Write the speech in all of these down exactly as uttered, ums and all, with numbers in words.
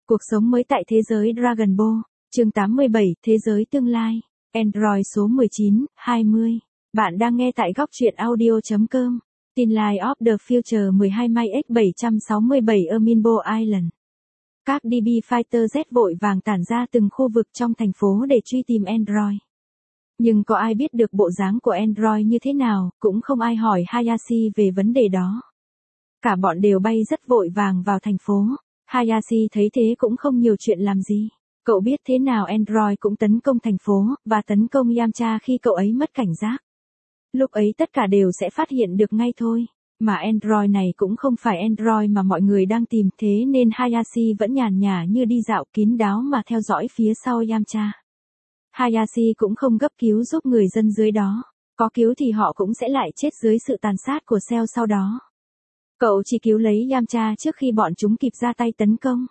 Cuộc sống mới tại thế giới Dragon Ball. Chương tám mươi bảy, Thế giới tương lai. Android số mười chín, hai mươi. Bạn đang nghe tại góc truyện audio chấm com. Tin Life of the Future mười hai May X bảy sáu bảy Erminbo Island. Các đê bê Fighter Z vội vàng tản ra từng khu vực trong thành phố để truy tìm Android. Nhưng có ai biết được bộ dáng của Android như thế nào, cũng không ai hỏi Hayashi về vấn đề đó. Cả bọn đều bay rất vội vàng vào thành phố. Hayashi thấy thế cũng không nhiều chuyện làm gì. Cậu biết thế nào Android cũng tấn công thành phố, và tấn công Yamcha khi cậu ấy mất cảnh giác. Lúc ấy tất cả đều sẽ phát hiện được ngay thôi. Mà Android này cũng không phải Android mà mọi người đang tìm, thế nên Hayashi vẫn nhàn nhã như đi dạo kín đáo mà theo dõi phía sau Yamcha. Hayashi cũng không gấp cứu giúp người dân dưới đó. Có cứu thì họ cũng sẽ lại chết dưới sự tàn sát của Cell sau đó. Cậu chỉ cứu lấy Yamcha trước khi bọn chúng kịp ra tay tấn công.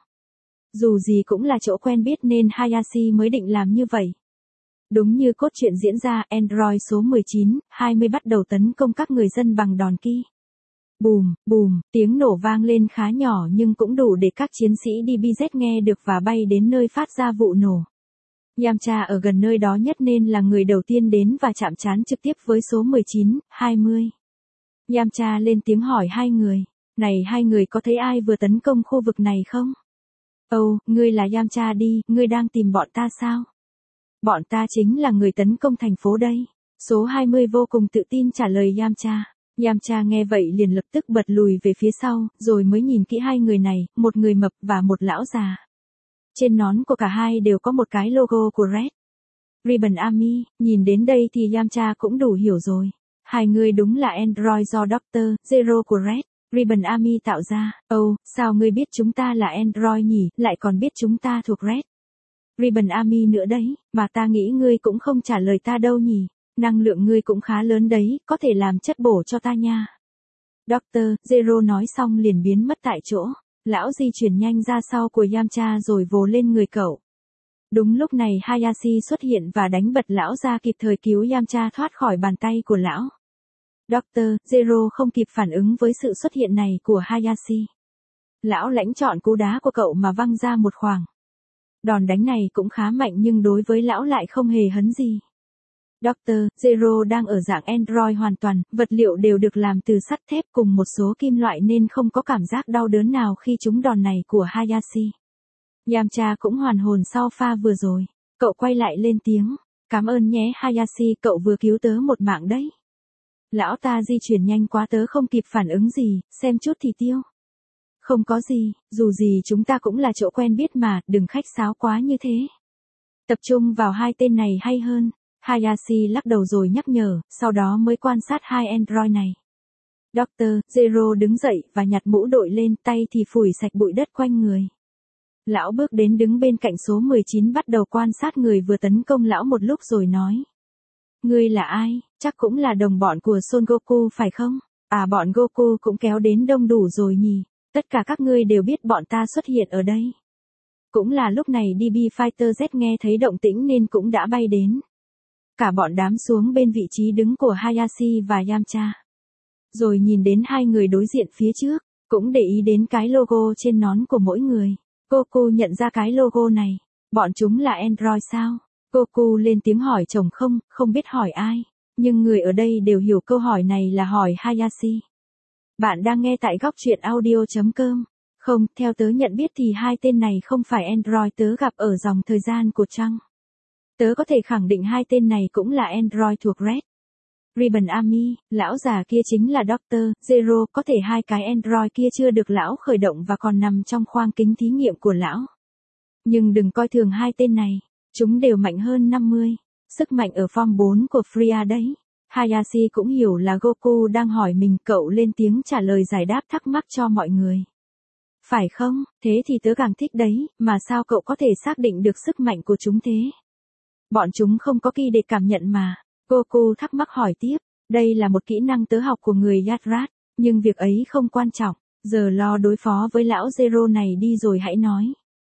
Dù gì cũng là chỗ quen biết nên Hayashi mới định làm như vậy. Đúng như cốt truyện diễn ra, Android số mười chín, hai mươi bắt đầu tấn công các người dân bằng đòn ki. Bùm, bùm, tiếng nổ vang lên khá nhỏ nhưng cũng đủ để các chiến sĩ đê bê Z nghe được và bay đến nơi phát ra vụ nổ. Yamcha ở gần nơi đó nhất nên là người đầu tiên đến và chạm trán trực tiếp với số mười chín, hai mươi. Yamcha lên tiếng hỏi hai người, này hai người có thấy ai vừa tấn công khu vực này không? Ồ, oh, ngươi là Yamcha đi, ngươi đang tìm bọn ta sao? Bọn ta chính là người tấn công thành phố đây. Số hai mươi vô cùng tự tin trả lời Yamcha. Yamcha nghe vậy liền lập tức bật lùi về phía sau, rồi mới nhìn kỹ hai người này, một người mập và một lão già. Trên nón của cả hai đều có một cái logo của Red Ribbon Army, nhìn đến đây thì Yamcha cũng đủ hiểu rồi. Hai người đúng là Android do Doctor Zero của Red Ribbon Army tạo ra. Ồ, oh, sao ngươi biết chúng ta là Android nhỉ, lại còn biết chúng ta thuộc Red Ribbon Army nữa đấy, mà ta nghĩ ngươi cũng không trả lời ta đâu nhỉ. Năng lượng ngươi cũng khá lớn đấy, có thể làm chất bổ cho ta nha. Doctor Zero nói xong liền biến mất tại chỗ. Lão di chuyển nhanh ra sau của Yamcha rồi vồ lên người cậu. Đúng lúc này Hayashi xuất hiện và đánh bật lão ra kịp thời cứu Yamcha thoát khỏi bàn tay của lão. Doctor Zero không kịp phản ứng với sự xuất hiện này của Hayashi. Lão lãnh chọn cú đá của cậu mà văng ra một khoảng. Đòn đánh này cũng khá mạnh nhưng đối với lão lại không hề hấn gì. Doctor Zero đang ở dạng Android hoàn toàn, vật liệu đều được làm từ sắt thép cùng một số kim loại nên không có cảm giác đau đớn nào khi trúng đòn này của Hayashi. Yamcha cũng hoàn hồn sau pha vừa rồi. Cậu quay lại lên tiếng. Cảm ơn nhé Hayashi, cậu vừa cứu tớ một mạng đấy. Lão ta di chuyển nhanh quá tớ không kịp phản ứng gì, xem chút thì tiêu. Không có gì, dù gì chúng ta cũng là chỗ quen biết mà, đừng khách sáo quá như thế. Tập trung vào hai tên này hay hơn. Hayashi lắc đầu rồi nhắc nhở, sau đó mới quan sát hai Android này. Doctor Zero đứng dậy và nhặt mũ đội lên, tay thì phủi sạch bụi đất quanh người. Lão bước đến đứng bên cạnh số mười chín bắt đầu quan sát người vừa tấn công lão một lúc rồi nói. Ngươi là ai, chắc cũng là đồng bọn của Son Goku phải không? À bọn Goku cũng kéo đến đông đủ rồi nhỉ, tất cả các ngươi đều biết bọn ta xuất hiện ở đây. Cũng là lúc này đê bê Fighter Z nghe thấy động tĩnh nên cũng đã bay đến. Cả bọn đám xuống bên vị trí đứng của Hayashi và Yamcha. Rồi nhìn đến hai người đối diện phía trước, cũng để ý đến cái logo trên nón của mỗi người. Goku nhận ra cái logo này. Bọn chúng là Android sao? Goku lên tiếng hỏi chồng không, không biết hỏi ai. Nhưng người ở đây đều hiểu câu hỏi này là hỏi Hayashi. Bạn đang nghe tại góc truyện audio chấm com. Không, theo tớ nhận biết thì hai tên này không phải Android tớ gặp ở dòng thời gian của Trăng. Tớ có thể khẳng định hai tên này cũng là Android thuộc Red Ribbon Army, lão già kia chính là Doctor Zero, có thể hai cái Android kia chưa được lão khởi động và còn nằm trong khoang kính thí nghiệm của lão. Nhưng đừng coi thường hai tên này, chúng đều mạnh hơn năm mươi, sức mạnh ở form bốn của Freya đấy. Hayashi cũng hiểu là Goku đang hỏi mình, cậu lên tiếng trả lời giải đáp thắc mắc cho mọi người. Phải không, thế thì tớ càng thích đấy, mà sao cậu có thể xác định được sức mạnh của chúng thế? Bọn chúng không có ki để cảm nhận mà. Goku thắc mắc hỏi tiếp, đây là một kỹ năng tớ học của người Yadrat, nhưng việc ấy không quan trọng, giờ lo đối phó với lão Zero này đi rồi hãy nói.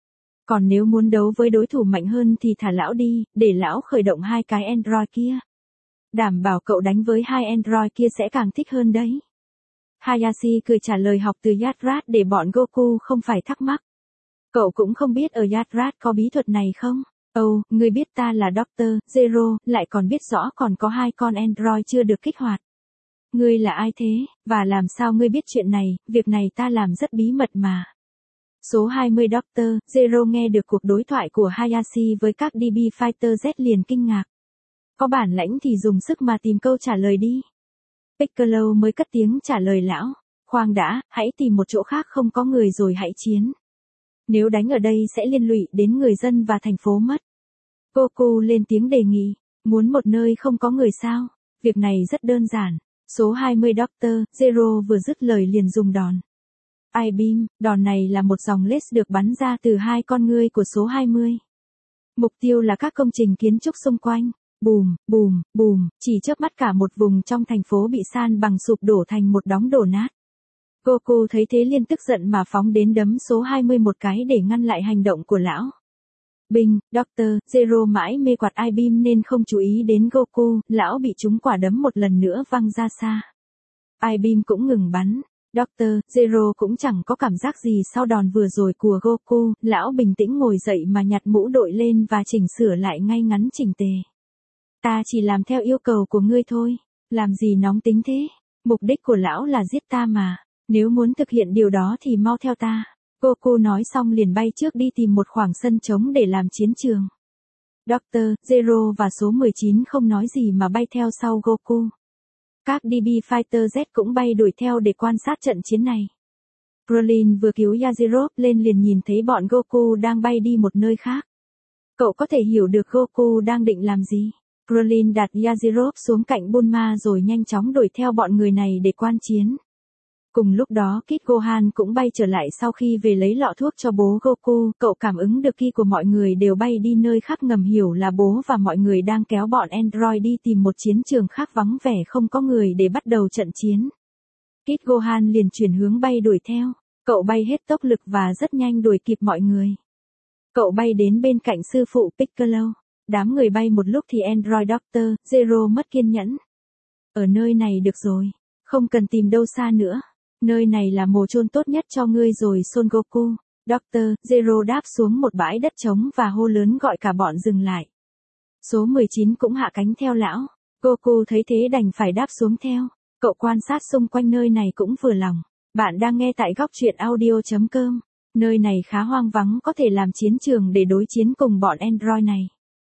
Còn nếu muốn đấu với đối thủ mạnh hơn thì thả lão đi, để lão khởi động hai cái Android kia. Đảm bảo cậu đánh với hai Android kia sẽ càng thích hơn đấy. Hayashi cười trả lời học từ Yadrat để bọn Goku không phải thắc mắc. Cậu cũng không biết ở Yadrat có bí thuật này không? Ồ, ngươi biết ta là Doctor Zero, lại còn biết rõ còn có hai con Android chưa được kích hoạt. Ngươi là ai thế, và làm sao ngươi biết chuyện này, việc này ta làm rất bí mật mà. Số hai mươi Doctor Zero nghe được cuộc đối thoại của Hayashi với các đê bê Fighter Z liền kinh ngạc. Có bản lãnh thì dùng sức mà tìm câu trả lời đi. Piccolo mới cất tiếng trả lời lão. Khoan đã, hãy tìm một chỗ khác không có người rồi hãy chiến. Nếu đánh ở đây sẽ liên lụy đến người dân và thành phố mất. Goku lên tiếng đề nghị. Muốn một nơi không có người sao? Việc này rất đơn giản. Số hai mươi Doctor Zero vừa dứt lời liền dùng đòn. I-beam, đòn này là một dòng laser được bắn ra từ hai con ngươi của số hai mươi. Mục tiêu là các công trình kiến trúc xung quanh. Bùm, bùm, bùm, chỉ chớp mắt cả một vùng trong thành phố bị san bằng sụp đổ thành một đống đổ nát. Goku thấy thế liền tức giận mà phóng đến đấm số hai mươi một cái để ngăn lại hành động của lão. Binh, Doctor Zero mãi mê quạt I-beam nên không chú ý đến Goku, lão bị trúng quả đấm một lần nữa văng ra xa. I-beam cũng ngừng bắn. Doctor Zero cũng chẳng có cảm giác gì sau đòn vừa rồi của Goku, lão bình tĩnh ngồi dậy mà nhặt mũ đội lên và chỉnh sửa lại ngay ngắn chỉnh tề. Ta chỉ làm theo yêu cầu của ngươi thôi, làm gì nóng tính thế, mục đích của lão là giết ta mà, nếu muốn thực hiện điều đó thì mau theo ta. Goku nói xong liền bay trước đi tìm một khoảng sân trống để làm chiến trường. Doctor Zero và số mười chín không nói gì mà bay theo sau Goku. Các đê bê Fighter Z cũng bay đuổi theo để quan sát trận chiến này. Krillin vừa cứu Yajirobe lên liền nhìn thấy bọn Goku đang bay đi một nơi khác. Cậu có thể hiểu được Goku đang định làm gì. Krillin đặt Yajirobe xuống cạnh Bulma rồi nhanh chóng đuổi theo bọn người này để quan chiến. Cùng lúc đó Kid Gohan cũng bay trở lại sau khi về lấy lọ thuốc cho bố Goku, cậu cảm ứng được ki của mọi người đều bay đi nơi khác ngầm hiểu là bố và mọi người đang kéo bọn Android đi tìm một chiến trường khác vắng vẻ không có người để bắt đầu trận chiến. Kid Gohan liền chuyển hướng bay đuổi theo, cậu bay hết tốc lực và rất nhanh đuổi kịp mọi người. Cậu bay đến bên cạnh sư phụ Piccolo, đám người bay một lúc thì Android Doctor Zero mất kiên nhẫn. Ở nơi này được rồi, không cần tìm đâu xa nữa. Nơi này là mồ chôn tốt nhất cho ngươi rồi Son Goku. Doctor Zero đáp xuống một bãi đất trống và hô lớn gọi cả bọn dừng lại. Số mười chín cũng hạ cánh theo lão. Goku thấy thế đành phải đáp xuống theo. Cậu quan sát xung quanh nơi này cũng vừa lòng. Bạn đang nghe tại góc truyện audio chấm com. Nơi này khá hoang vắng có thể làm chiến trường để đối chiến cùng bọn Android này.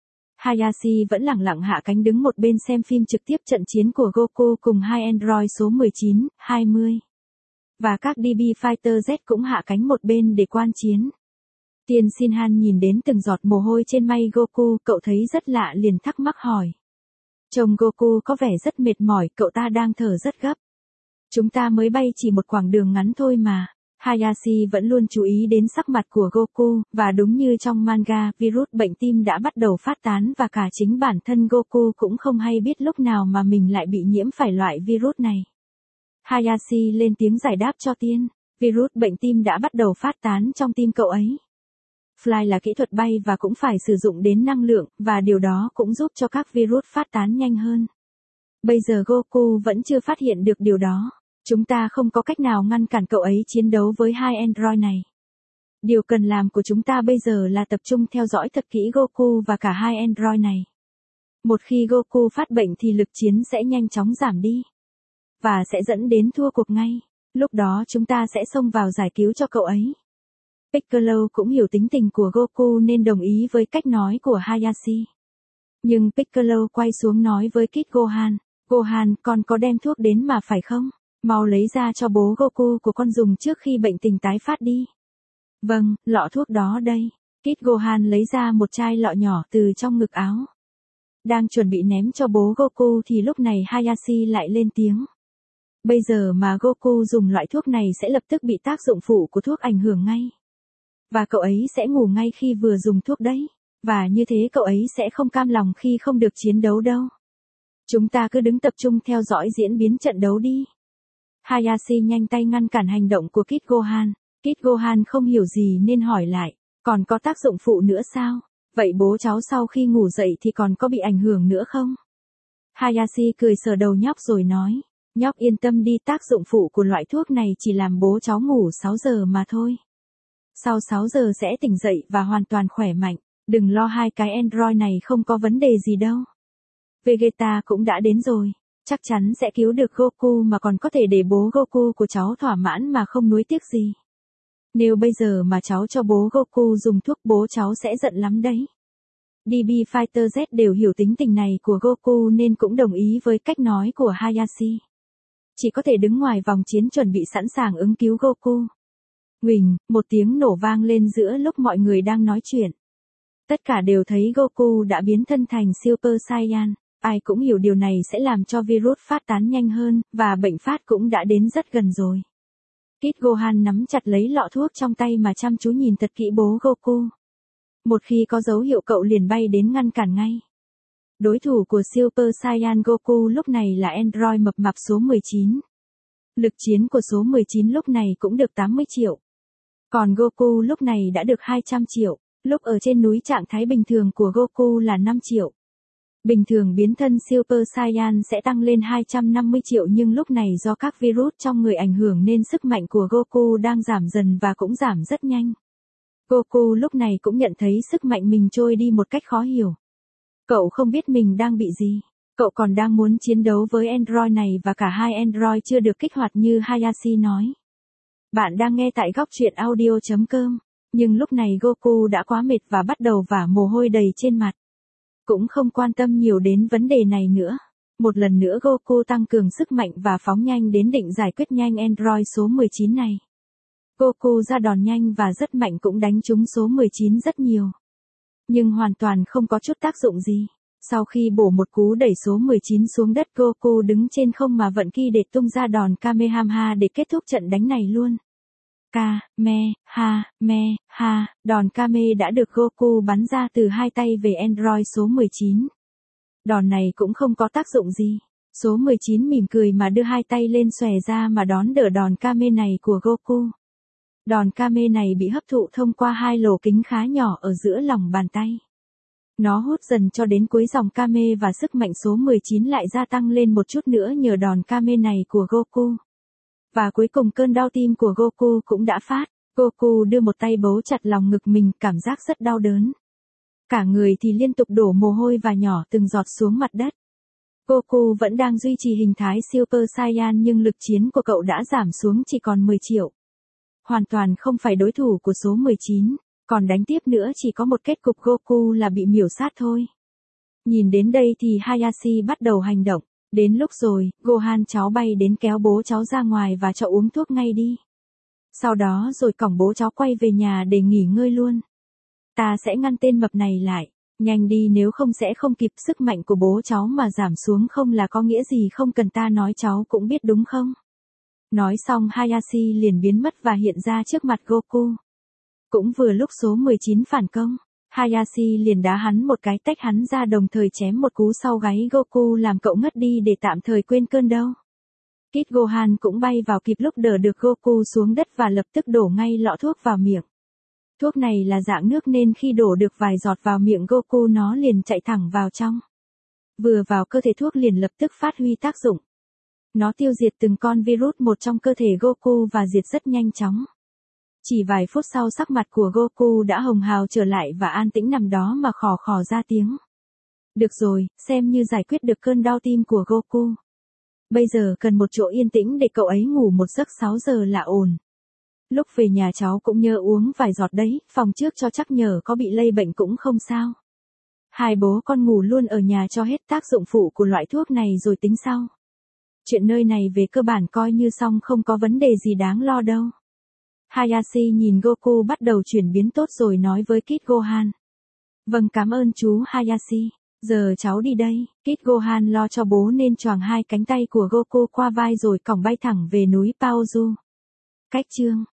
Hayashi vẫn lặng lặng hạ cánh đứng một bên xem phim trực tiếp trận chiến của Goku cùng hai Android số mười chín, hai mươi. Và các đê bê Fighter Z cũng hạ cánh một bên để quan chiến. Tiên Shinhan nhìn đến từng giọt mồ hôi trên may Goku, cậu thấy rất lạ liền thắc mắc hỏi. Trông Goku có vẻ rất mệt mỏi, cậu ta đang thở rất gấp. Chúng ta mới bay chỉ một quãng đường ngắn thôi mà. Hayashi vẫn luôn chú ý đến sắc mặt của Goku, và đúng như trong manga, virus bệnh tim đã bắt đầu phát tán và cả chính bản thân Goku cũng không hay biết lúc nào mà mình lại bị nhiễm phải loại virus này. Hayashi lên tiếng giải đáp cho Tiên, virus bệnh tim đã bắt đầu phát tán trong tim cậu ấy. Fly là kỹ thuật bay và cũng phải sử dụng đến năng lượng, và điều đó cũng giúp cho các virus phát tán nhanh hơn. Bây giờ Goku vẫn chưa phát hiện được điều đó. Chúng ta không có cách nào ngăn cản cậu ấy chiến đấu với hai Android này. Điều cần làm của chúng ta bây giờ là tập trung theo dõi thật kỹ Goku và cả hai Android này. Một khi Goku phát bệnh thì lực chiến sẽ nhanh chóng giảm đi. Và sẽ dẫn đến thua cuộc ngay. Lúc đó chúng ta sẽ xông vào giải cứu cho cậu ấy. Piccolo cũng hiểu tính tình của Goku nên đồng ý với cách nói của Hayashi. Nhưng Piccolo quay xuống nói với Kid Gohan. Gohan, con có đem thuốc đến mà phải không? Mau lấy ra cho bố Goku của con dùng trước khi bệnh tình tái phát đi. Vâng, lọ thuốc đó đây. Kid Gohan lấy ra một chai lọ nhỏ từ trong ngực áo. Đang chuẩn bị ném cho bố Goku thì lúc này Hayashi lại lên tiếng. Bây giờ mà Goku dùng loại thuốc này sẽ lập tức bị tác dụng phụ của thuốc ảnh hưởng ngay. Và cậu ấy sẽ ngủ ngay khi vừa dùng thuốc đấy. Và như thế cậu ấy sẽ không cam lòng khi không được chiến đấu đâu. Chúng ta cứ đứng tập trung theo dõi diễn biến trận đấu đi. Hayashi nhanh tay ngăn cản hành động của Kid Gohan. Kid Gohan không hiểu gì nên hỏi lại, còn có tác dụng phụ nữa sao? Vậy bố cháu sau khi ngủ dậy thì còn có bị ảnh hưởng nữa không? Hayashi cười sờ đầu nhóc rồi nói, nhóc yên tâm đi, tác dụng phụ của loại thuốc này chỉ làm bố cháu ngủ sáu giờ mà thôi. Sau sáu giờ sẽ tỉnh dậy và hoàn toàn khỏe mạnh. Đừng lo hai cái Android này không có vấn đề gì đâu. Vegeta cũng đã đến rồi. Chắc chắn sẽ cứu được Goku mà còn có thể để bố Goku của cháu thỏa mãn mà không nuối tiếc gì. Nếu bây giờ mà cháu cho bố Goku dùng thuốc bố cháu sẽ giận lắm đấy. đê bê Fighter Z đều hiểu tính tình này của Goku nên cũng đồng ý với cách nói của Hayashi. Chỉ có thể đứng ngoài vòng chiến chuẩn bị sẵn sàng ứng cứu Goku. Huỳnh, một tiếng nổ vang lên giữa lúc mọi người đang nói chuyện. Tất cả đều thấy Goku đã biến thân thành Super Saiyan. Ai cũng hiểu điều này sẽ làm cho virus phát tán nhanh hơn, và bệnh phát cũng đã đến rất gần rồi. Kid Gohan nắm chặt lấy lọ thuốc trong tay mà chăm chú nhìn thật kỹ bố Goku. Một khi có dấu hiệu cậu liền bay đến ngăn cản ngay. Đối thủ của Super Saiyan Goku lúc này là Android mập mạp số mười chín. Lực chiến của số mười chín lúc này cũng được tám mươi triệu. Còn Goku lúc này đã được hai trăm triệu. Lúc ở trên núi trạng thái bình thường của Goku là năm triệu. Bình thường biến thân Super Saiyan sẽ tăng lên hai trăm năm mươi triệu nhưng lúc này do các virus trong người ảnh hưởng nên sức mạnh của Goku đang giảm dần và cũng giảm rất nhanh. Goku lúc này cũng nhận thấy sức mạnh mình trôi đi một cách khó hiểu. Cậu không biết mình đang bị gì. Cậu còn đang muốn chiến đấu với Android này và cả hai Android chưa được kích hoạt như Hayashi nói. Bạn đang nghe tại góc truyện audio chấm com. Nhưng lúc này Goku đã quá mệt và bắt đầu vả mồ hôi đầy trên mặt. Cũng không quan tâm nhiều đến vấn đề này nữa. Một lần nữa Goku tăng cường sức mạnh và phóng nhanh đến định giải quyết nhanh Android số mười chín này. Goku ra đòn nhanh và rất mạnh cũng đánh trúng số mười chín rất nhiều. Nhưng hoàn toàn không có chút tác dụng gì. Sau khi bổ một cú đẩy số mười chín xuống đất Goku đứng trên không mà vận ki để tung ra đòn Kamehameha để kết thúc trận đánh này luôn. Ka, me, ha, me, ha, đòn Kame đã được Goku bắn ra từ hai tay về Android số mười chín. Đòn này cũng không có tác dụng gì. Số mười chín mỉm cười mà đưa hai tay lên xòe ra mà đón đỡ đòn Kame này của Goku. Đòn Kame này bị hấp thụ thông qua hai lỗ kính khá nhỏ ở giữa lòng bàn tay. Nó hút dần cho đến cuối dòng Kame và sức mạnh số mười chín lại gia tăng lên một chút nữa nhờ đòn Kame này của Goku. Và cuối cùng cơn đau tim của Goku cũng đã phát. Goku đưa một tay bấu chặt lòng ngực mình, cảm giác rất đau đớn. Cả người thì liên tục đổ mồ hôi và nhỏ từng giọt xuống mặt đất. Goku vẫn đang duy trì hình thái Super Saiyan nhưng lực chiến của cậu đã giảm xuống chỉ còn mười triệu. Hoàn toàn không phải đối thủ của số mười chín, còn đánh tiếp nữa chỉ có một kết cục Goku là bị miểu sát thôi. Nhìn đến đây thì Hayashi bắt đầu hành động. Đến lúc rồi, Gohan cháu bay đến kéo bố cháu ra ngoài và cho uống thuốc ngay đi. Sau đó rồi cõng bố cháu quay về nhà để nghỉ ngơi luôn. Ta sẽ ngăn tên mập này lại. Nhanh đi nếu không sẽ không kịp, sức mạnh của bố cháu mà giảm xuống không là có nghĩa gì không cần ta nói cháu cũng biết đúng không? Nói xong Hayashi liền biến mất và hiện ra trước mặt Goku. Cũng vừa lúc số mười chín phản công. Hayashi liền đá hắn một cái tách hắn ra đồng thời chém một cú sau gáy Goku làm cậu ngất đi để tạm thời quên cơn đau. Kid Gohan cũng bay vào kịp lúc đỡ được Goku xuống đất và lập tức đổ ngay lọ thuốc vào miệng. Thuốc này là dạng nước nên khi đổ được vài giọt vào miệng Goku nó liền chạy thẳng vào trong. Vừa vào cơ thể thuốc liền lập tức phát huy tác dụng. Nó tiêu diệt từng con virus một trong cơ thể Goku và diệt rất nhanh chóng. Chỉ vài phút sau sắc mặt của Goku đã hồng hào trở lại và an tĩnh nằm đó mà khò khò ra tiếng. Được rồi, xem như giải quyết được cơn đau tim của Goku. Bây giờ cần một chỗ yên tĩnh để cậu ấy ngủ một giấc sáu giờ là ổn. Lúc về nhà cháu cũng nhớ uống vài giọt đấy, phòng trước cho chắc nhờ có bị lây bệnh cũng không sao. Hai bố con ngủ luôn ở nhà cho hết tác dụng phụ của loại thuốc này rồi tính sau. Chuyện nơi này về cơ bản coi như xong, không có vấn đề gì đáng lo đâu. Hayashi nhìn Goku bắt đầu chuyển biến tốt rồi nói với Kid Gohan. Vâng, cảm ơn chú Hayashi. Giờ cháu đi đây. Kid Gohan lo cho bố nên choàng hai cánh tay của Goku qua vai rồi cõng bay thẳng về núi Paozu. Cách chương